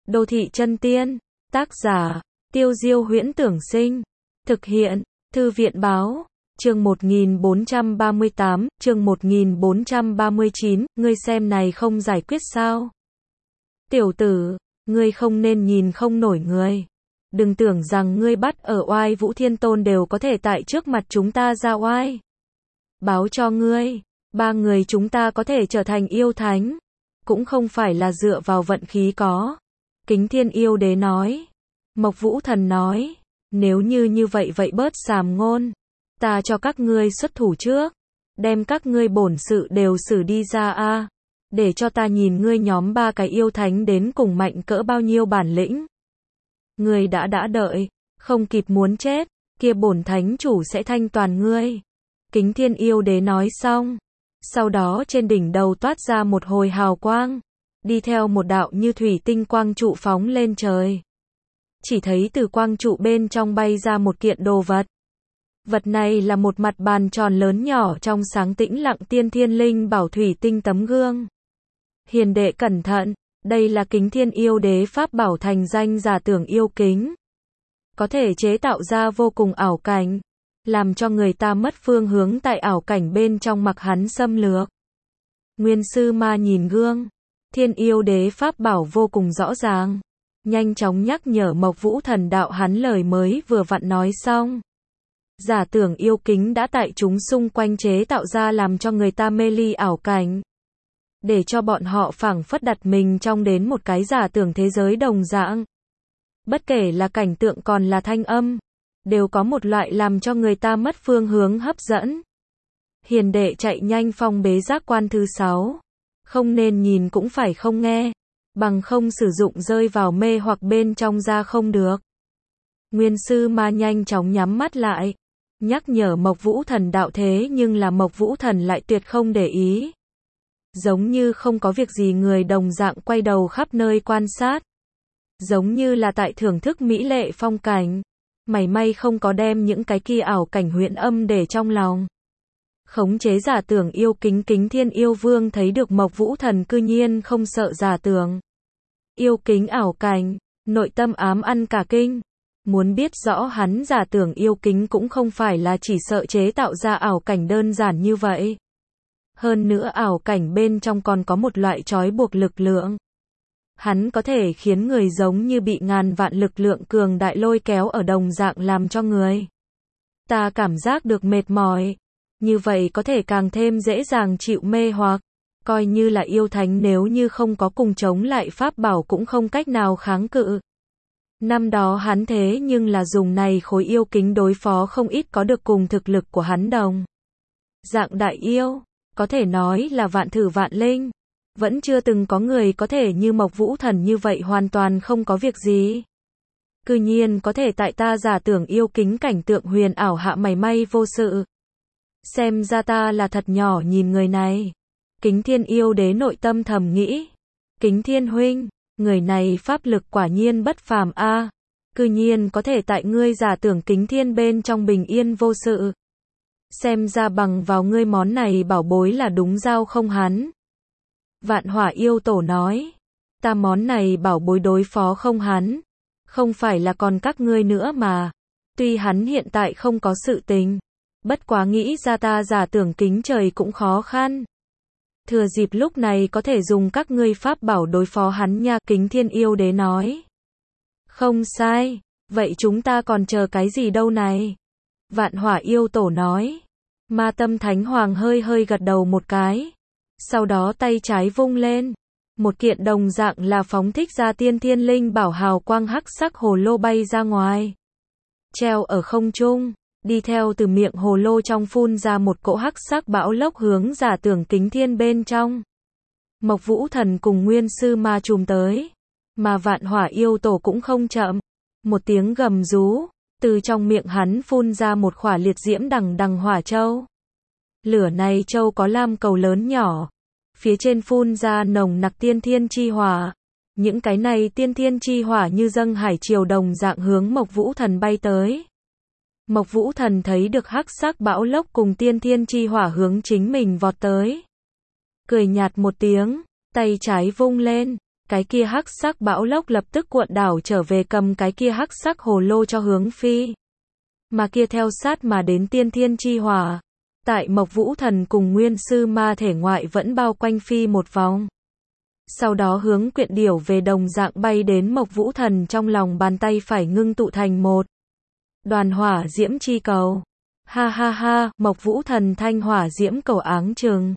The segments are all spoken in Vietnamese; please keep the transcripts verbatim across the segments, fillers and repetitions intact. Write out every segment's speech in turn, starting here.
Đô thị chân tiên. Tác giả, Tiêu Diêu Huyễn Tưởng Sinh. Thực hiện, Thư viện Báo. Chương một nghìn bốn trăm ba mươi tám, chương một nghìn bốn trăm ba mươi chín, ngươi xem này không giải quyết sao? Tiểu tử, ngươi không nên nhìn không nổi người. Đừng tưởng rằng ngươi bắt ở Oai Vũ Thiên Tôn đều có thể tại trước mặt chúng ta ra oai. Báo cho ngươi, ba người chúng ta có thể trở thành yêu thánh, cũng không phải là dựa vào vận khí có. Kính Thiên Yêu Đế nói. Mộc Vũ Thần nói, nếu như như vậy vậy bớt sàm ngôn. Ta cho các ngươi xuất thủ trước, đem các ngươi bổn sự đều xử đi ra a, để cho ta nhìn ngươi nhóm ba cái yêu thánh đến cùng mạnh cỡ bao nhiêu bản lĩnh. Ngươi đã đã đợi, không kịp muốn chết, kia bổn thánh chủ sẽ thanh toàn ngươi. Kính Thiên Yêu Đế nói xong, sau đó trên đỉnh đầu toát ra một hồi hào quang, đi theo một đạo như thủy tinh quang trụ phóng lên trời. Chỉ thấy từ quang trụ bên trong bay ra một kiện đồ vật. Vật này là một mặt bàn tròn lớn nhỏ trong sáng tĩnh lặng tiên thiên linh bảo thủy tinh tấm gương. Hiền đệ cẩn thận, đây là Kính Thiên Yêu Đế pháp bảo thành danh giả tưởng yêu kính. Có thể chế tạo ra vô cùng ảo cảnh, làm cho người ta mất phương hướng tại ảo cảnh bên trong mặc hắn xâm lược. Nguyên Sư Ma nhìn gương, Thiên Yêu Đế pháp bảo vô cùng rõ ràng, nhanh chóng nhắc nhở Mộc Vũ Thần đạo hắn lời mới vừa vặn nói xong. Giả tưởng yêu kính đã tại chúng xung quanh chế tạo ra làm cho người ta mê ly ảo cảnh, để cho bọn họ phảng phất đặt mình trong đến một cái giả tưởng thế giới đồng dạng. Bất kể là cảnh tượng còn là thanh âm, đều có một loại làm cho người ta mất phương hướng hấp dẫn. Hiền đệ chạy nhanh phong bế giác quan thứ sáu, không nên nhìn cũng phải không nghe, bằng không sử dụng rơi vào mê hoặc bên trong ra không được. Nguyên Sư Ma nhanh chóng nhắm mắt lại, nhắc nhở Mộc Vũ Thần đạo thế nhưng là Mộc Vũ Thần lại tuyệt không để ý. Giống như không có việc gì người đồng dạng quay đầu khắp nơi quan sát. Giống như là tại thưởng thức mỹ lệ phong cảnh, mảy may không có đem những cái kia ảo cảnh huyễn âm để trong lòng. Khống chế giả tưởng yêu kính Kính Thiên Yêu Vương thấy được Mộc Vũ Thần cư nhiên không sợ giả tưởng yêu kính ảo cảnh, nội tâm ám ăn cả kinh. Muốn biết rõ hắn giả tưởng yêu kính cũng không phải là chỉ sợ chế tạo ra ảo cảnh đơn giản như vậy. Hơn nữa ảo cảnh bên trong còn có một loại trói buộc lực lượng. Hắn có thể khiến người giống như bị ngàn vạn lực lượng cường đại lôi kéo ở đồng dạng làm cho người ta cảm giác được mệt mỏi. Như vậy có thể càng thêm dễ dàng chịu mê hoặc. Coi như là yêu thánh nếu như không có cùng chống lại pháp bảo cũng không cách nào kháng cự. Năm đó hắn thế nhưng là dùng này khối yêu kính đối phó không ít có được cùng thực lực của hắn đồng dạng đại yêu, có thể nói là vạn thử vạn linh. Vẫn chưa từng có người có thể như Mộc Vũ Thần như vậy hoàn toàn không có việc gì. Cư nhiên có thể tại ta giả tưởng yêu kính cảnh tượng huyền ảo hạ mảy may vô sự. Xem ra ta là thật nhỏ nhìn người này. Kính Thiên Yêu Đế nội tâm thầm nghĩ. Kính Thiên huynh, người này pháp lực quả nhiên bất phàm a, à, cư nhiên có thể tại ngươi giả tưởng Kính Thiên bên trong bình yên vô sự. Xem ra bằng vào ngươi món này bảo bối là đúng giao không hắn. Vạn Hỏa Yêu Tổ nói, ta món này bảo bối đối phó không hắn, không phải là còn các ngươi nữa mà. Tuy hắn hiện tại không có sự tình, bất quá nghĩ ra ta giả tưởng kính trời cũng khó khăn. Thừa dịp lúc này có thể dùng các ngươi pháp bảo đối phó hắn nha. Kính Thiên Yêu Đế nói. Không sai, vậy chúng ta còn chờ cái gì đâu này? Vạn Hỏa Yêu Tổ nói. Ma Tâm Thánh Hoàng hơi hơi gật đầu một cái, sau đó tay trái vung lên, một kiện đồng dạng là phóng thích ra tiên thiên linh bảo hào quang hắc sắc hồ lô bay ra ngoài, treo ở không trung. Đi theo từ miệng hồ lô trong phun ra một cỗ hắc sắc bão lốc hướng giả tưởng Kính Thiên bên trong. Mộc Vũ Thần cùng Nguyên Sư Ma trùm tới, mà Vạn Hỏa Yêu Tổ cũng không chậm. Một tiếng gầm rú, từ trong miệng hắn phun ra một khỏa liệt diễm đằng đằng hỏa châu. Lửa này châu có lam cầu lớn nhỏ, phía trên phun ra nồng nặc tiên thiên chi hỏa. Những cái này tiên thiên chi hỏa như dâng hải triều đồng dạng hướng Mộc Vũ Thần bay tới. Mộc Vũ Thần thấy được hắc sắc bão lốc cùng tiên thiên chi hỏa hướng chính mình vọt tới. Cười nhạt một tiếng, tay trái vung lên, cái kia hắc sắc bão lốc lập tức cuộn đảo trở về cầm cái kia hắc sắc hồ lô cho hướng phi. Mà kia theo sát mà đến tiên thiên chi hỏa. Tại Mộc Vũ Thần cùng Nguyên Sư Ma thể ngoại vẫn bao quanh phi một vòng. Sau đó hướng quyện điểu về đồng dạng bay đến Mộc Vũ Thần trong lòng bàn tay phải ngưng tụ thành một đoàn hỏa diễm chi cầu. Ha ha ha, Mộc Vũ Thần thanh hỏa diễm cầu áng trừng.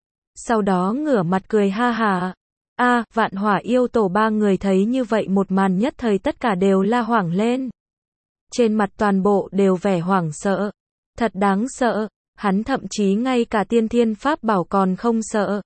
Sau đó ngửa mặt cười ha hả. A, Vạn Hỏa yêu tổ ba người thấy như vậy một màn nhất thời tất cả đều la hoảng lên. Trên mặt toàn bộ đều vẻ hoảng sợ. Thật đáng sợ, hắn thậm chí ngay cả tiên thiên pháp bảo còn không sợ.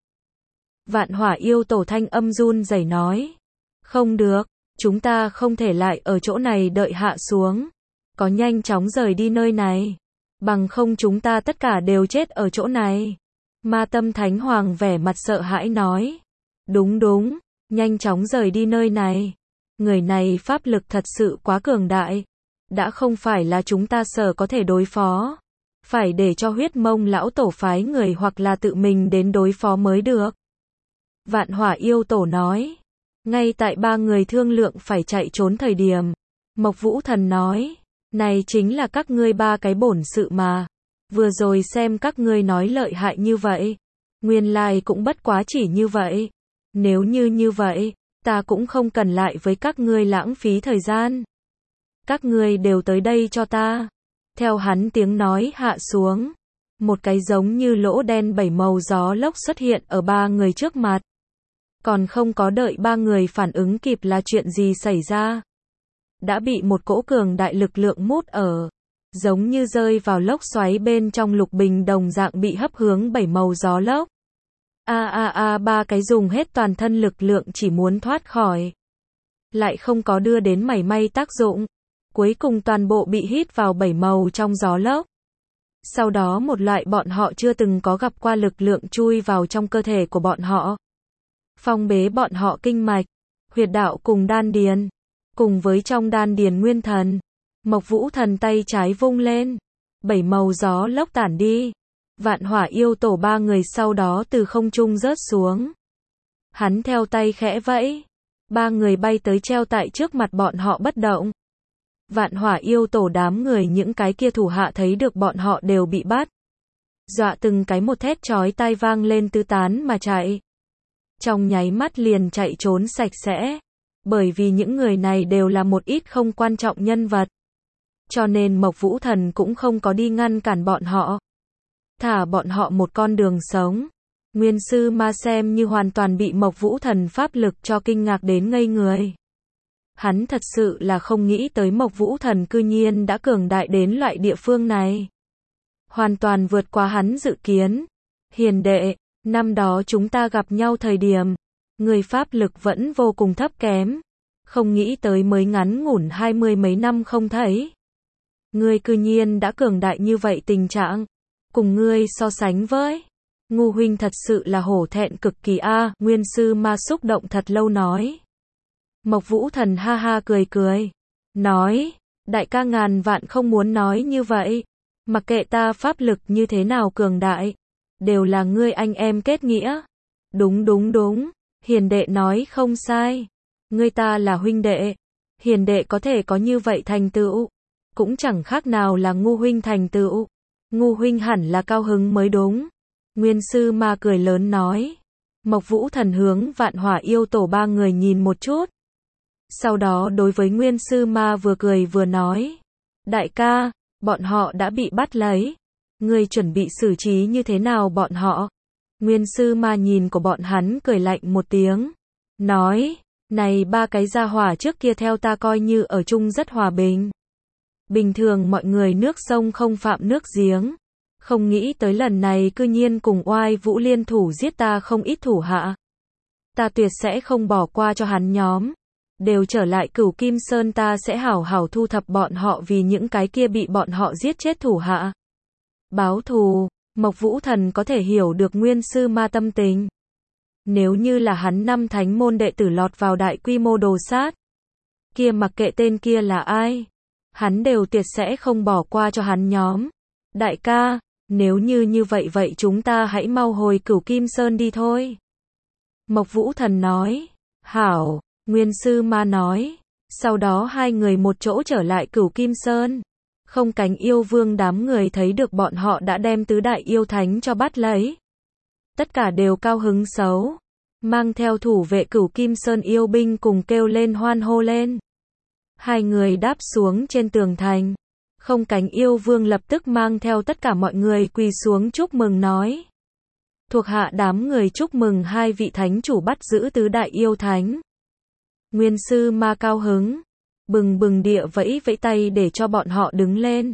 Vạn Hỏa yêu tổ thanh âm run rẩy nói. Không được, chúng ta không thể lại ở chỗ này đợi hạ xuống. Có nhanh chóng rời đi nơi này. Bằng không chúng ta tất cả đều chết ở chỗ này. Ma Tâm Thánh Hoàng vẻ mặt sợ hãi nói. Đúng đúng, nhanh chóng rời đi nơi này. Người này pháp lực thật sự quá cường đại. Đã không phải là chúng ta sợ có thể đối phó. Phải để cho Huyết Mông lão tổ phái người hoặc là tự mình đến đối phó mới được. Vạn Hỏa yêu tổ nói. Ngay tại ba người thương lượng phải chạy trốn thời điểm. Mộc Vũ Thần nói. Này chính là các ngươi ba cái bổn sự mà. Vừa rồi xem các ngươi nói lợi hại như vậy. Nguyên lai cũng bất quá chỉ như vậy. Nếu như như vậy, ta cũng không cần lại với các ngươi lãng phí thời gian. Các ngươi đều tới đây cho ta. Theo hắn tiếng nói hạ xuống. Một cái giống như lỗ đen bảy màu gió lốc xuất hiện ở ba người trước mặt. Còn không có đợi ba người phản ứng kịp là chuyện gì xảy ra. Đã bị một cỗ cường đại lực lượng mút ở. Giống như rơi vào lốc xoáy bên trong Lục Bình đồng dạng bị hấp hướng bảy màu gió lốc. A a a ba cái dùng hết toàn thân lực lượng chỉ muốn thoát khỏi. Lại không có đưa đến mảy may tác dụng. Cuối cùng toàn bộ bị hít vào bảy màu trong gió lốc. Sau đó một loại bọn họ chưa từng có gặp qua lực lượng chui vào trong cơ thể của bọn họ. Phong bế bọn họ kinh mạch, huyệt đạo cùng đan điền. Cùng với trong đan điền nguyên thần. Mộc Vũ Thần tay trái vung lên. Bảy màu gió lốc tản đi. Vạn Hỏa yêu tổ ba người sau đó từ không trung rớt xuống. Hắn theo tay khẽ vẫy. Ba người bay tới treo tại trước mặt bọn họ bất động. Vạn Hỏa yêu tổ đám người những cái kia thủ hạ thấy được bọn họ đều bị bắt. Dọa từng cái một thét chói tai vang lên tứ tán mà chạy. Trong nháy mắt liền chạy trốn sạch sẽ. Bởi vì những người này đều là một ít không quan trọng nhân vật. Cho nên Mộc Vũ Thần cũng không có đi ngăn cản bọn họ. Thả bọn họ một con đường sống. Nguyên Sư Ma xem như hoàn toàn bị Mộc Vũ Thần pháp lực cho kinh ngạc đến ngây người. Hắn thật sự là không nghĩ tới Mộc Vũ Thần cư nhiên đã cường đại đến loại địa phương này. Hoàn toàn vượt qua hắn dự kiến. Hiền đệ, năm đó chúng ta gặp nhau thời điểm, người pháp lực vẫn vô cùng thấp kém. Không nghĩ tới mới ngắn ngủn hai mươi mấy năm không thấy. Ngươi cư nhiên đã cường đại như vậy tình trạng. Cùng ngươi so sánh với. Ngu huynh thật sự là hổ thẹn cực kỳ a. Nguyên Sư Ma xúc động thật lâu nói. Mộc Vũ Thần ha ha cười cười. Nói. Đại ca ngàn vạn không muốn nói như vậy. Mặc kệ ta pháp lực như thế nào cường đại. Đều là ngươi anh em kết nghĩa. Đúng đúng đúng. Hiền đệ nói không sai. Ngươi ta là huynh đệ. Hiền đệ có thể có như vậy thành tựu. Cũng chẳng khác nào là ngu huynh thành tựu. Ngu huynh hẳn là cao hứng mới đúng. Nguyên Sư Ma cười lớn nói. Mộc Vũ Thần hướng Vạn Hỏa yêu tổ ba người nhìn một chút. Sau đó đối với Nguyên Sư Ma vừa cười vừa nói. Đại ca, bọn họ đã bị bắt lấy. Ngươi chuẩn bị xử trí như thế nào bọn họ? Nguyên Sư Ma nhìn của bọn hắn cười lạnh một tiếng. Nói, này ba cái gia hỏa trước kia theo ta coi như ở chung rất hòa bình. Bình thường mọi người nước sông không phạm nước giếng. Không nghĩ tới lần này cư nhiên cùng oai vũ liên thủ giết ta không ít thủ hạ. Ta tuyệt sẽ không bỏ qua cho hắn nhóm. Đều trở lại Cửu Kim Sơn ta sẽ hảo hảo thu thập bọn họ vì những cái kia bị bọn họ giết chết thủ hạ. Báo thù, Mộc Vũ Thần có thể hiểu được Nguyên Sư Ma tâm tình. Nếu như là hắn năm thánh môn đệ tử lọt vào đại quy mô đồ sát. Kia mặc kệ tên kia là ai. Hắn đều tuyệt sẽ không bỏ qua cho hắn nhóm. Đại ca, nếu như như vậy vậy chúng ta hãy mau hồi Cửu Kim Sơn đi thôi. Mộc Vũ Thần nói. Hảo, Nguyên Sư Ma nói. Sau đó hai người một chỗ trở lại Cửu Kim Sơn. Không Cánh yêu vương đám người thấy được bọn họ đã đem tứ đại yêu thánh cho bắt lấy. Tất cả đều cao hứng xấu. Mang theo thủ vệ Cửu Kim Sơn yêu binh cùng kêu lên hoan hô lên. Hai người đáp xuống trên tường thành. Không Cánh yêu vương lập tức mang theo tất cả mọi người quỳ xuống chúc mừng nói. Thuộc hạ đám người chúc mừng hai vị thánh chủ bắt giữ tứ đại yêu thánh. Nguyên Sư Ma cao hứng. Bừng bừng địa vẫy vẫy tay để cho bọn họ đứng lên.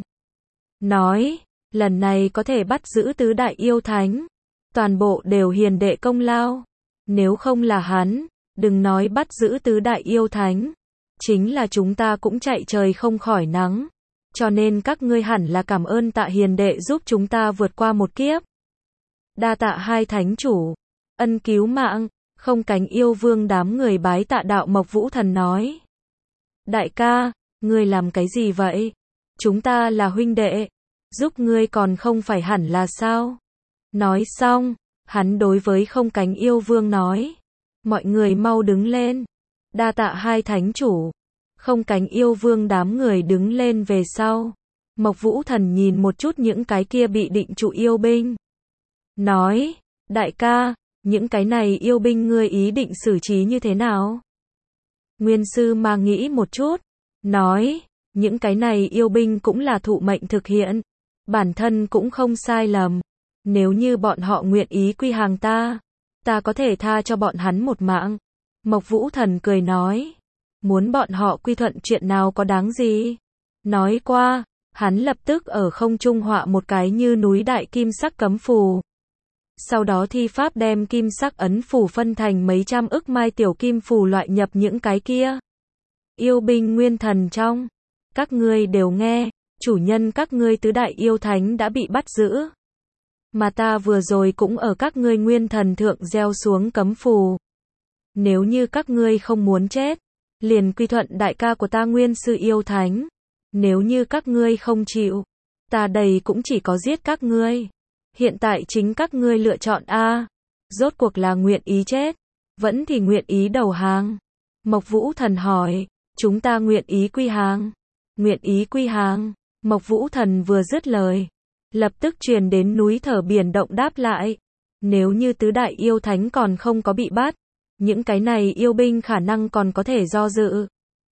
Nói, lần này có thể bắt giữ tứ đại yêu thánh. Toàn bộ đều hiền đệ công lao. Nếu không là hắn, đừng nói bắt giữ tứ đại yêu thánh. Chính là chúng ta cũng chạy trời không khỏi nắng. Cho nên các ngươi hẳn là cảm ơn tạ hiền đệ giúp chúng ta vượt qua một kiếp. Đa tạ hai thánh chủ. Ân cứu mạng. Không Cánh yêu vương đám người bái tạ đạo Mộc Vũ Thần nói. Đại ca, ngươi làm cái gì vậy? Chúng ta là huynh đệ. Giúp ngươi còn không phải hẳn là sao? Nói xong, hắn đối với Không Cánh yêu vương nói. Mọi người mau đứng lên. Đa tạ hai thánh chủ. Không Cánh yêu vương đám người đứng lên về sau. Mộc Vũ Thần nhìn một chút những cái kia bị định trụ yêu binh. Nói, đại ca, những cái này yêu binh ngươi ý định xử trí như thế nào? Nguyên Sư Ma nghĩ một chút. Nói, những cái này yêu binh cũng là thụ mệnh thực hiện. Bản thân cũng không sai lầm. Nếu như bọn họ nguyện ý quy hàng ta, ta có thể tha cho bọn hắn một mạng. Mộc Vũ Thần cười nói. Muốn bọn họ quy thuận chuyện nào có đáng gì? Nói qua, hắn lập tức ở không trung họa một cái như núi đại kim sắc cấm phù. Sau đó thi pháp đem kim sắc ấn phù phân thành mấy trăm ức mai tiểu kim phù loại nhập những cái kia. Yêu binh nguyên thần trong. Các ngươi đều nghe, chủ nhân các ngươi tứ đại yêu thánh đã bị bắt giữ. Mà ta vừa rồi cũng ở các ngươi nguyên thần thượng gieo xuống cấm phù. Nếu như các ngươi không muốn chết, liền quy thuận đại ca của ta Nguyên Sư yêu thánh. Nếu như các ngươi không chịu, ta đây cũng chỉ có giết các ngươi. Hiện tại chính các ngươi lựa chọn a, rốt cuộc là nguyện ý chết, vẫn thì nguyện ý đầu hàng. Mộc Vũ Thần hỏi, chúng ta nguyện ý quy hàng. Nguyện ý quy hàng. Mộc Vũ Thần vừa dứt lời, lập tức truyền đến núi thở biển động đáp lại. Nếu như tứ đại yêu thánh còn không có bị bắt, những cái này yêu binh khả năng còn có thể do dự.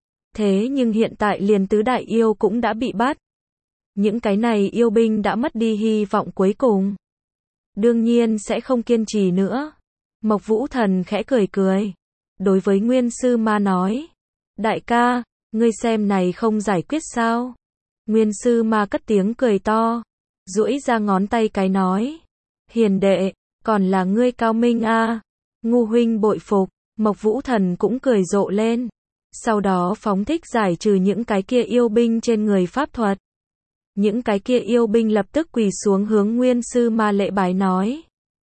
Thế nhưng hiện tại liền tứ đại yêu cũng đã bị bắt. Những cái này yêu binh đã mất đi hy vọng cuối cùng. Đương nhiên sẽ không kiên trì nữa. Mộc Vũ Thần khẽ cười cười. Đối với Nguyên Sư Ma nói. Đại ca, ngươi xem này không giải quyết sao? Nguyên Sư Ma cất tiếng cười to. Duỗi ra ngón tay cái nói. Hiền đệ, còn là ngươi cao minh a. Ngu huynh bội phục. Mộc Vũ Thần cũng cười rộ lên. Sau đó phóng thích giải trừ những cái kia yêu binh trên người pháp thuật. Những cái kia yêu binh lập tức quỳ xuống hướng Nguyên Sư Ma lễ bái nói.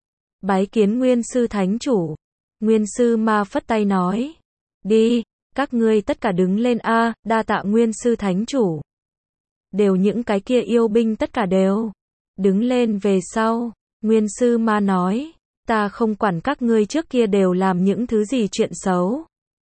Bái kiến Nguyên Sư Thánh Chủ. Nguyên Sư Ma phất tay nói. Đi, các ngươi tất cả đứng lên a, đa tạ Nguyên Sư Thánh Chủ. Đều những cái kia yêu binh tất cả đều. Đứng lên về sau, Nguyên Sư Ma nói. Ta không quản các ngươi trước kia đều làm những thứ gì chuyện xấu.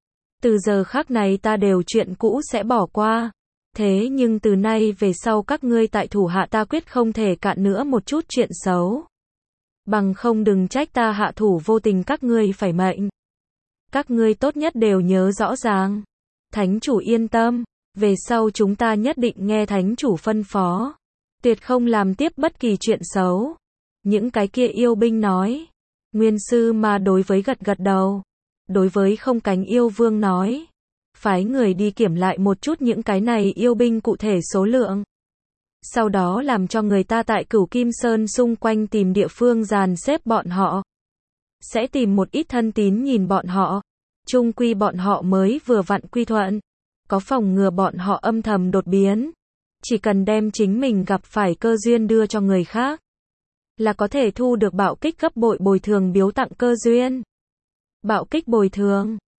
Từ giờ khắc này ta đều chuyện cũ sẽ bỏ qua. Thế nhưng từ nay về sau các ngươi tại thủ hạ ta quyết không thể cạn nữa một chút chuyện xấu. Bằng không đừng trách ta hạ thủ vô tình các ngươi phải mệnh. Các ngươi tốt nhất đều nhớ rõ ràng. Thánh chủ yên tâm, về sau chúng ta nhất định nghe thánh chủ phân phó. Tuyệt không làm tiếp bất kỳ chuyện xấu. Những cái kia yêu binh nói. Nguyên Sư Ma đối với gật gật đầu. Đối với Không Cánh yêu vương nói. Phái người đi kiểm lại một chút những cái này yêu binh cụ thể số lượng. Sau đó làm cho người ta tại Cửu Kim Sơn xung quanh tìm địa phương dàn xếp bọn họ. Sẽ tìm một ít thân tín nhìn bọn họ. Chung quy bọn họ mới vừa vặn quy thuận. Có phòng ngừa bọn họ âm thầm đột biến. Chỉ cần đem chính mình gặp phải cơ duyên đưa cho người khác. Là có thể thu được bạo kích gấp bội bồi thường biếu tặng cơ duyên. Bạo kích bồi thường.